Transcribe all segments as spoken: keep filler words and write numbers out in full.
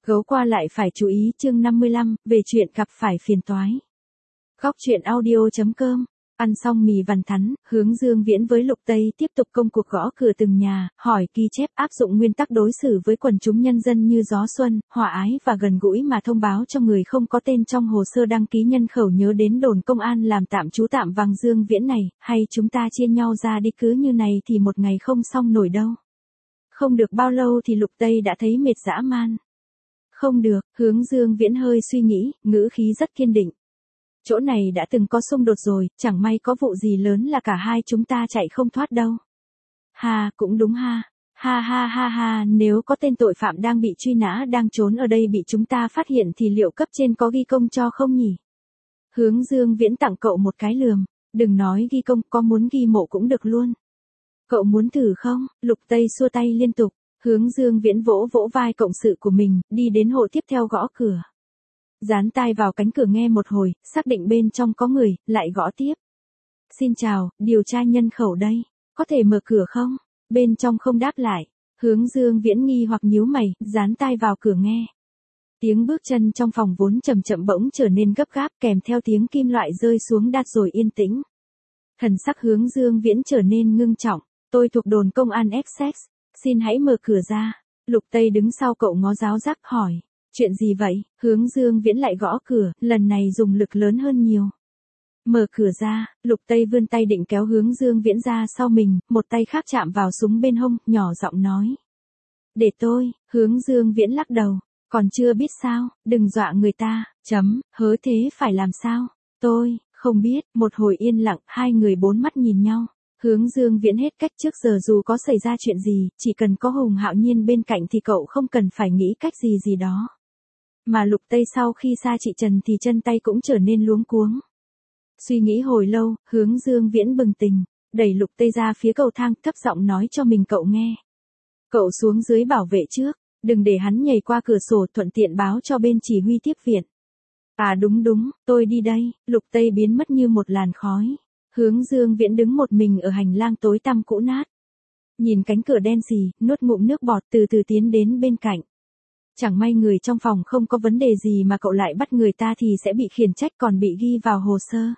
Gấu qua lại phải chú ý chương năm mươi lăm, về chuyện gặp phải phiền toái. Góc truyện audio chấm com. Ăn xong mì vằn thắn, Hướng Dương Viễn với Lục Tây tiếp tục công cuộc gõ cửa từng nhà, hỏi ghi chép áp dụng nguyên tắc đối xử với quần chúng nhân dân như gió xuân, hòa ái và gần gũi mà thông báo cho người không có tên trong hồ sơ đăng ký nhân khẩu nhớ đến đồn công an làm tạm trú tạm vàng Dương Viễn này, hay chúng ta chia nhau ra đi cứ như này thì một ngày không xong nổi đâu. Không được bao lâu thì Lục Tây đã thấy mệt dã man. Không được, Hướng Dương Viễn hơi suy nghĩ, ngữ khí rất kiên định. Chỗ này đã từng có xung đột rồi, chẳng may có vụ gì lớn là cả hai chúng ta chạy không thoát đâu. Ha, cũng đúng ha. Ha ha ha ha, nếu có tên tội phạm đang bị truy nã đang trốn ở đây bị chúng ta phát hiện thì liệu cấp trên có ghi công cho không nhỉ? Hướng Dương Viễn tặng cậu một cái lườm, đừng nói ghi công, có muốn ghi mộ cũng được luôn. Cậu muốn thử không? Lục Tây xua tay liên tục. Hướng Dương Viễn vỗ vỗ vai cộng sự của mình, đi đến hộ tiếp theo gõ cửa. Dán tai vào cánh cửa nghe một hồi, xác định bên trong có người, lại gõ tiếp. Xin chào, điều tra nhân khẩu đây, có thể mở cửa không? Bên trong không đáp lại. Hướng Dương Viễn nghi hoặc nhíu mày, dán tai vào cửa nghe. Tiếng bước chân trong phòng vốn chậm chậm bỗng trở nên gấp gáp kèm theo tiếng kim loại rơi xuống đát rồi yên tĩnh. Thần sắc Hướng Dương Viễn trở nên ngưng trọng. Tôi thuộc đồn công an Essex, xin hãy mở cửa ra. Lục Tây đứng sau cậu ngó giáo giác hỏi. Chuyện gì vậy? Hướng Dương Viễn lại gõ cửa, lần này dùng lực lớn hơn nhiều. Mở cửa ra, Lục Tây vươn tay định kéo Hướng Dương Viễn ra sau mình, một tay khác chạm vào súng bên hông, nhỏ giọng nói. Để tôi, Hướng Dương Viễn lắc đầu. Còn chưa biết sao, đừng dọa người ta, chấm, hớ thế phải làm sao? Tôi, không biết, một hồi yên lặng, hai người bốn mắt nhìn nhau. Hướng Dương Viễn hết cách trước giờ dù có xảy ra chuyện gì, chỉ cần có Hùng Hạo Nhiên bên cạnh thì cậu không cần phải nghĩ cách gì gì đó. Mà Lục Tây sau khi xa chị Trần thì chân tay cũng trở nên luống cuống. Suy nghĩ hồi lâu, Hướng Dương Viễn bừng tỉnh, đẩy Lục Tây ra phía cầu thang, thấp giọng nói cho mình cậu nghe. Cậu xuống dưới bảo vệ trước, đừng để hắn nhảy qua cửa sổ, thuận tiện báo cho bên chỉ huy tiếp viện. À đúng đúng, tôi đi đây. Lục Tây biến mất như một làn khói. Hướng Dương Viễn đứng một mình ở hành lang tối tăm cũ nát. Nhìn cánh cửa đen xì, nuốt ngụm nước bọt từ từ tiến đến bên cạnh. Chẳng may người trong phòng không có vấn đề gì mà cậu lại bắt người ta thì sẽ bị khiển trách còn bị ghi vào hồ sơ.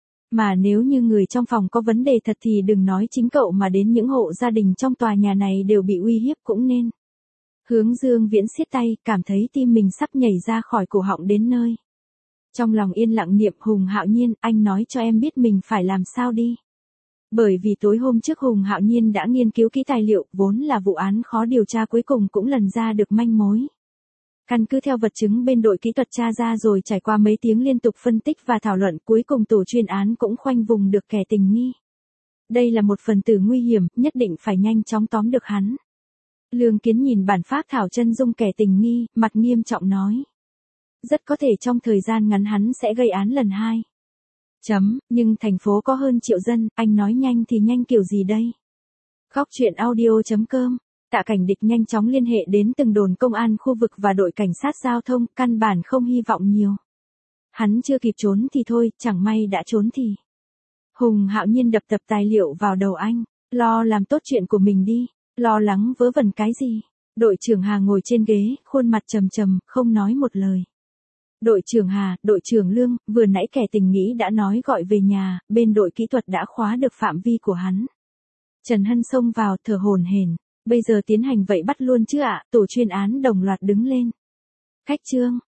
Mà nếu như người trong phòng có vấn đề thật thì đừng nói chính cậu mà đến những hộ gia đình trong tòa nhà này đều bị uy hiếp cũng nên. Hướng Dương Viễn siết tay, cảm thấy tim mình sắp nhảy ra khỏi cổ họng đến nơi. Trong lòng yên lặng niệm Hùng Hạo Nhiên, anh nói cho em biết mình phải làm sao đi. Bởi vì tối hôm trước Hùng Hạo Nhiên đã nghiên cứu kỹ tài liệu, vốn là vụ án khó điều tra cuối cùng cũng lần ra được manh mối. Căn cứ theo vật chứng bên đội kỹ thuật tra ra rồi trải qua mấy tiếng liên tục phân tích và thảo luận cuối cùng tổ chuyên án cũng khoanh vùng được kẻ tình nghi. Đây là một phần tử nguy hiểm, nhất định phải nhanh chóng tóm được hắn. Lương Kiến nhìn bản phác thảo chân dung kẻ tình nghi, mặt nghiêm trọng nói. Rất có thể trong thời gian ngắn hắn sẽ gây án lần hai. Chấm, nhưng thành phố có hơn triệu dân, anh nói nhanh thì nhanh kiểu gì đây? Góc truyện audio chấm com. Tạ Cảnh Địch nhanh chóng liên hệ đến từng đồn công an khu vực và đội cảnh sát giao thông, căn bản không hy vọng nhiều. Hắn chưa kịp trốn thì thôi, chẳng may đã trốn thì. Hùng Hạo Nhiên đập tập tài liệu vào đầu anh, lo làm tốt chuyện của mình đi, lo lắng vớ vẩn cái gì. Đội trưởng Hà ngồi trên ghế, khuôn mặt trầm trầm, không nói một lời. Đội trưởng Hà, đội trưởng Lương, vừa nãy kẻ tình nghĩ đã nói gọi về nhà, bên đội kỹ thuật đã khóa được phạm vi của hắn. Trần Hân xông vào, thở hổn hển. Bây giờ tiến hành vậy bắt luôn chứ ạ? Tổ chuyên án đồng loạt đứng lên. Cách chương,